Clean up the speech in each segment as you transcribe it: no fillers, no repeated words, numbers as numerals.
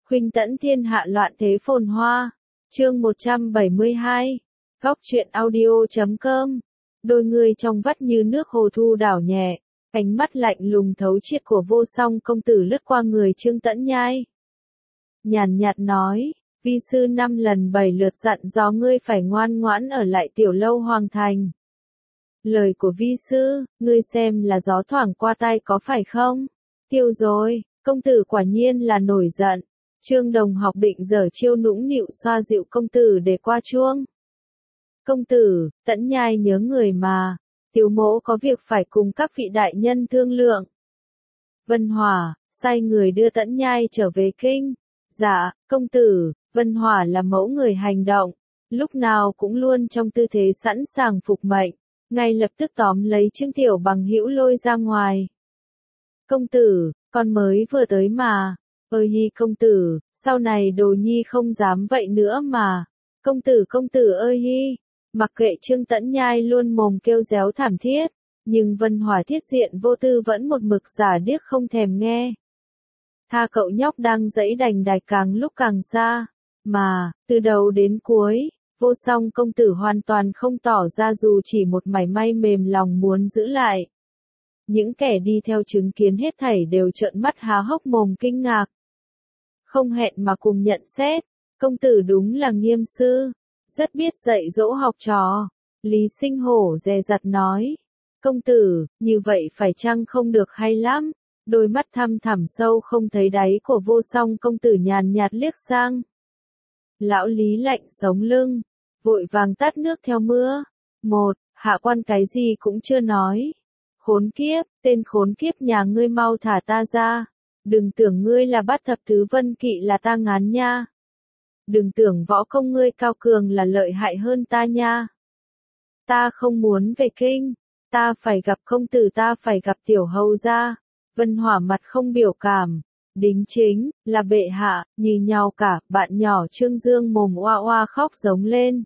Khuynh tẫn thiên hạ loạn thế phồn hoa. Chương 172. Góc truyện audio.com. Đôi người trong vắt như nước hồ thu đảo nhẹ, ánh mắt lạnh lùng thấu triệt của vô song công tử lướt qua người Trương Tẫn Nhai. Nhàn nhạt nói, vi sư 5 lần 7 lượt dặn dò ngươi phải ngoan ngoãn ở lại tiểu lâu hoàng thành. Lời của vi sư, ngươi xem là gió thoảng qua tai có phải không? Tiêu rồi, công tử quả nhiên là nổi giận. Trương Đồng học định giở chiêu nũng nịu xoa dịu công tử để qua chuông. Công tử, Tẫn Nhai nhớ người mà, tiểu mỗ có việc phải cùng các vị đại nhân thương lượng. Vân Hòa, sai người đưa Tẫn Nhai trở về kinh. Dạ, công tử, Vân Hòa là mẫu người hành động, lúc nào cũng luôn trong tư thế sẵn sàng phục mệnh, ngay lập tức tóm lấy Trương Tiểu Bằng hữu lôi ra ngoài. Công tử, con mới vừa tới mà. Ơi hi công tử, sau này đồ nhi không dám vậy nữa mà. Công tử ơi hi. Mặc kệ Trương Tẫn Nhai luôn mồm kêu réo thảm thiết, nhưng Vân Hòa thiết diện vô tư vẫn một mực giả điếc không thèm nghe. Tha cậu nhóc đang dẫy đành đạch càng lúc càng xa, mà, từ đầu đến cuối, vô song công tử hoàn toàn không tỏ ra dù chỉ một mảy may mềm lòng muốn giữ lại. Những kẻ đi theo chứng kiến hết thảy đều trợn mắt há hốc mồm kinh ngạc. Không hẹn mà cùng nhận xét, công tử đúng là nghiêm sư, rất biết dạy dỗ học trò. Lý Sinh Hổ dè dặt nói, công tử, như vậy phải chăng không được hay lắm. Đôi mắt thăm thẳm sâu không thấy đáy của vô song công tử nhàn nhạt liếc sang. Lão Lý lạnh sống lưng, vội vàng tát nước theo mưa. Một, hạ quan cái gì cũng chưa nói. Khốn kiếp, tên khốn kiếp nhà ngươi mau thả ta ra. Đừng tưởng ngươi là bát thập tứ vân kỵ là ta ngán nha. Đừng tưởng võ công ngươi cao cường là lợi hại hơn ta nha. Ta không muốn về kinh, ta phải gặp công tử, ta phải gặp tiểu hầu gia. Vân Hỏa mặt không biểu cảm, đính chính, là bệ hạ, như nhau cả, bạn nhỏ Trương Dương mồm oa oa khóc giống lên.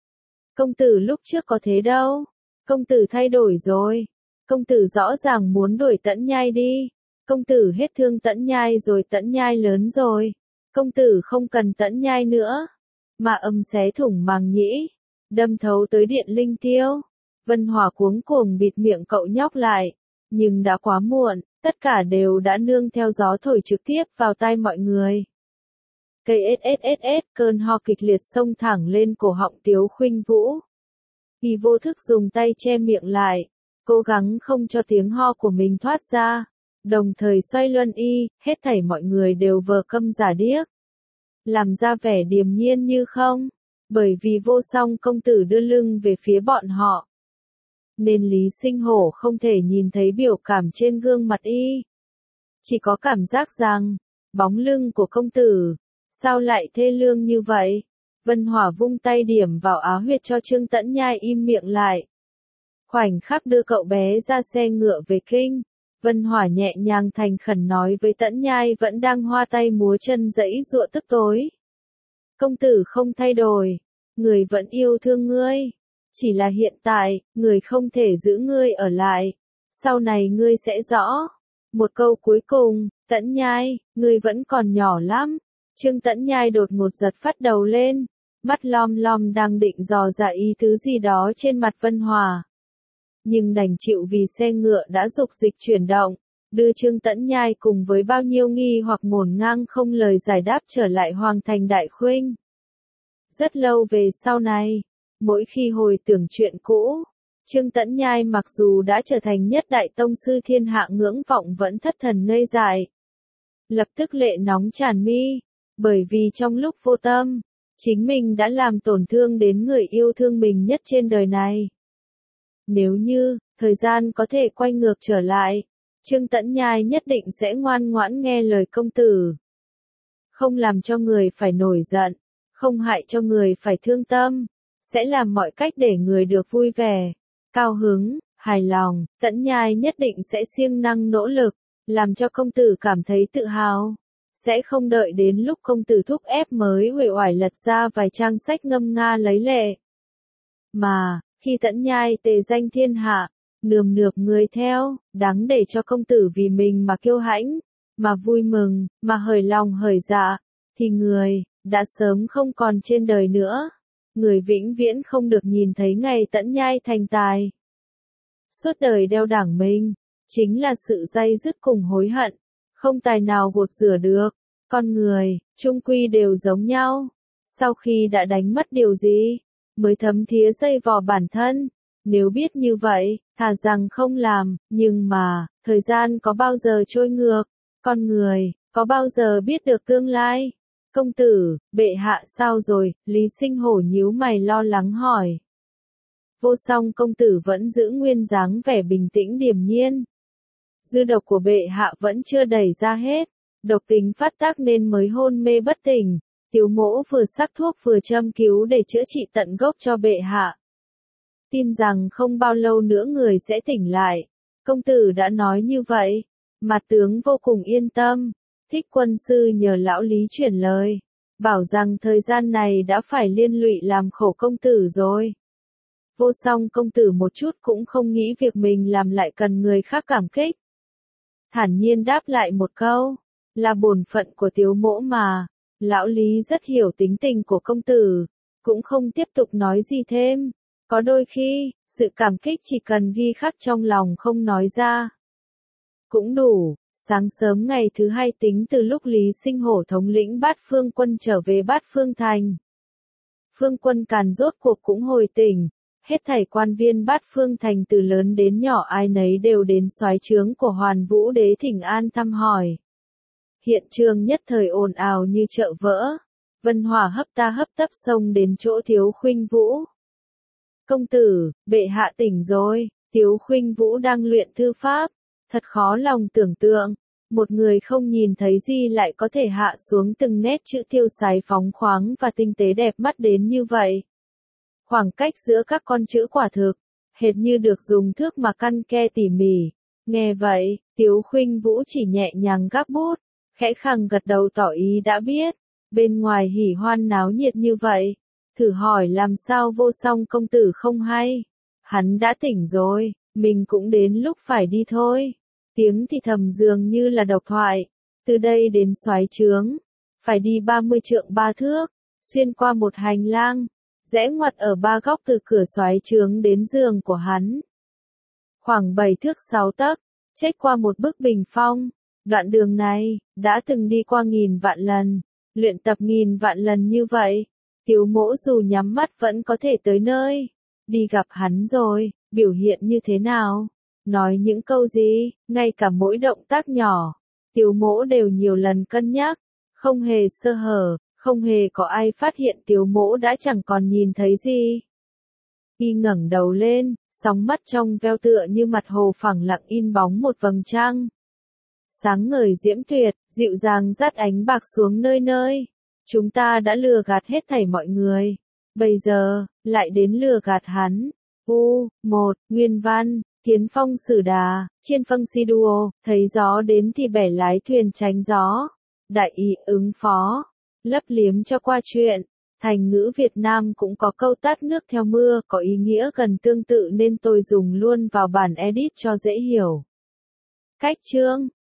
Công tử lúc trước có thế đâu, công tử thay đổi rồi, công tử rõ ràng muốn đuổi Tẫn Nhai đi, công tử hết thương Tẫn Nhai rồi, Tẫn Nhai lớn rồi, công tử không cần Tẫn Nhai nữa, mà âm xé thủng màng nhĩ, đâm thấu tới điện linh tiêu. Vân Hỏa cuống cuồng bịt miệng cậu nhóc lại, nhưng đã quá muộn. Tất cả đều đã nương theo gió thổi trực tiếp vào tai mọi người. Cây SSSS, cơn ho kịch liệt xông thẳng lên cổ họng Tiếu Khuynh Vũ. Y vô thức dùng tay che miệng lại, cố gắng không cho tiếng ho của mình thoát ra, đồng thời xoay luân y, hết thảy mọi người đều vờ câm giả điếc. Làm ra vẻ điềm nhiên như không, bởi vì vô song công tử đưa lưng về phía bọn họ. Nên Lý Sinh Hổ không thể nhìn thấy biểu cảm trên gương mặt y. Chỉ có cảm giác rằng, bóng lưng của công tử, sao lại thê lương như vậy? Vân Hỏa vung tay điểm vào á huyệt cho Trương Tẫn Nhai im miệng lại. Khoảnh khắc đưa cậu bé ra xe ngựa về kinh, Vân Hỏa nhẹ nhàng thành khẩn nói với Tẫn Nhai vẫn đang hoa tay múa chân giãy giụa tức tối. Công tử không thay đổi, người vẫn yêu thương ngươi. Chỉ là hiện tại, người không thể giữ ngươi ở lại. Sau này ngươi sẽ rõ. Một câu cuối cùng, Tẫn Nhai, ngươi vẫn còn nhỏ lắm. Trương Tẫn Nhai đột ngột giật phát đầu lên. Mắt lom lom đang định dò ra ý thứ gì đó trên mặt Vân Hòa. Nhưng đành chịu vì xe ngựa đã dục dịch chuyển động. Đưa Trương Tẫn Nhai cùng với bao nhiêu nghi hoặc ngổn ngang không lời giải đáp trở lại Hoàng thành Đại Khuynh. Rất lâu về sau này. Mỗi khi hồi tưởng chuyện cũ, Trương Tẫn Nhai mặc dù đã trở thành nhất đại tông sư thiên hạ ngưỡng vọng vẫn thất thần ngây dại. Lập tức lệ nóng tràn mi, bởi vì trong lúc vô tâm, chính mình đã làm tổn thương đến người yêu thương mình nhất trên đời này. Nếu như, thời gian có thể quay ngược trở lại, Trương Tẫn Nhai nhất định sẽ ngoan ngoãn nghe lời công tử. Không làm cho người phải nổi giận, không hại cho người phải thương tâm. Sẽ làm mọi cách để người được vui vẻ, cao hứng, hài lòng. Tẫn Nhai nhất định sẽ siêng năng nỗ lực, làm cho công tử cảm thấy tự hào. Sẽ không đợi đến lúc công tử thúc ép mới uể oải lật ra vài trang sách ngâm nga lấy lệ. Mà, khi Tẫn Nhai tề danh thiên hạ, nườm nượp người theo, đáng để cho công tử vì mình mà kiêu hãnh, mà vui mừng, mà hởi lòng hởi dạ, thì người đã sớm không còn trên đời nữa. Người vĩnh viễn không được nhìn thấy ngày tẫn nhai thành tài. Suốt đời đeo đẳng mình, chính là sự day dứt cùng hối hận, không tài nào gột rửa được. Con người, chung quy đều giống nhau. Sau khi đã đánh mất điều gì, mới thấm thía dây vò bản thân. Nếu biết như vậy, thà rằng không làm, nhưng mà, thời gian có bao giờ trôi ngược, con người, có bao giờ biết được tương lai? Công tử, bệ hạ sao rồi? Lý Sinh Hổ nhíu mày lo lắng hỏi. Vô Song công tử vẫn giữ nguyên dáng vẻ bình tĩnh điềm nhiên. Dư độc của bệ hạ vẫn chưa đẩy ra hết, độc tính phát tác nên mới hôn mê bất tỉnh. Tiếu Mỗ vừa sắc thuốc vừa châm cứu để chữa trị tận gốc cho bệ hạ. Tin rằng không bao lâu nữa người sẽ tỉnh lại. Công tử đã nói như vậy, mặt tướng vô cùng yên tâm. Thích quân sư nhờ lão Lý chuyển lời, bảo rằng thời gian này đã phải liên lụy làm khổ công tử rồi. Vô Song công tử một chút cũng không nghĩ việc mình làm lại cần người khác cảm kích. Thản nhiên đáp lại một câu, là bổn phận của Tiếu Mỗ mà. Lão Lý rất hiểu tính tình của công tử, cũng không tiếp tục nói gì thêm. Có đôi khi, sự cảm kích chỉ cần ghi khắc trong lòng không nói ra cũng đủ. Sáng sớm ngày thứ hai tính từ lúc Lý Sinh Hổ thống lĩnh Bát Phương quân trở về Bát Phương thành. Phương quân Càn rốt cuộc cũng hồi tỉnh, hết thảy quan viên Bát Phương thành từ lớn đến nhỏ ai nấy đều đến soái trướng của Hoàn Vũ Đế thỉnh an thăm hỏi. Hiện trường nhất thời ồn ào như chợ vỡ, Vân Hòa hấp tấp xông đến chỗ Tiếu Khuynh Vũ. Công tử, bệ hạ tỉnh rồi. Tiếu Khuynh Vũ đang luyện thư pháp. Thật khó lòng tưởng tượng, một người không nhìn thấy gì lại có thể hạ xuống từng nét chữ tiêu sái phóng khoáng và tinh tế đẹp mắt đến như vậy. Khoảng cách giữa các con chữ quả thực, hệt như được dùng thước mà căn ke tỉ mỉ. Nghe vậy, Tiếu Khuynh Vũ chỉ nhẹ nhàng gác bút, khẽ khàng gật đầu tỏ ý đã biết. Bên ngoài hỉ hoan náo nhiệt như vậy, thử hỏi làm sao Vô Song công tử không hay. Hắn đã tỉnh rồi, mình cũng đến lúc phải đi thôi. Tiếng thì thầm dường như là độc thoại. Từ đây đến soái trướng, phải đi 30 trượng 3 thước, xuyên qua một hành lang, rẽ ngoặt ở 3 góc từ cửa soái trướng đến giường của hắn. Khoảng 7 thước 6 tấc, trách qua một bức bình phong. Đoạn đường này, đã từng đi qua nghìn vạn lần, luyện tập nghìn vạn lần như vậy. Tiếu Mỗ dù nhắm mắt vẫn có thể tới nơi. Đi gặp hắn rồi, biểu hiện như thế nào? Nói những câu gì, ngay cả mỗi động tác nhỏ, Tiếu Mỗ đều nhiều lần cân nhắc, không hề sơ hở, không hề có ai phát hiện Tiếu Mỗ đã chẳng còn nhìn thấy gì. Y ngẩng đầu lên, sóng mắt trong veo tựa như mặt hồ phẳng lặng in bóng một vầng trăng. Sáng ngời diễm tuyệt, dịu dàng dắt ánh bạc xuống nơi nơi. Chúng ta đã lừa gạt hết thảy mọi người, bây giờ, lại đến lừa gạt hắn. U1, Nguyên văn. Kiến phong sử đà, chiên phong si đua, thấy gió đến thì bẻ lái thuyền tránh gió. Đại ý ứng phó, lấp liếm cho qua chuyện. Thành ngữ Việt Nam cũng có câu tát nước theo mưa, có ý nghĩa gần tương tự nên tôi dùng luôn vào bản edit cho dễ hiểu. Cách chương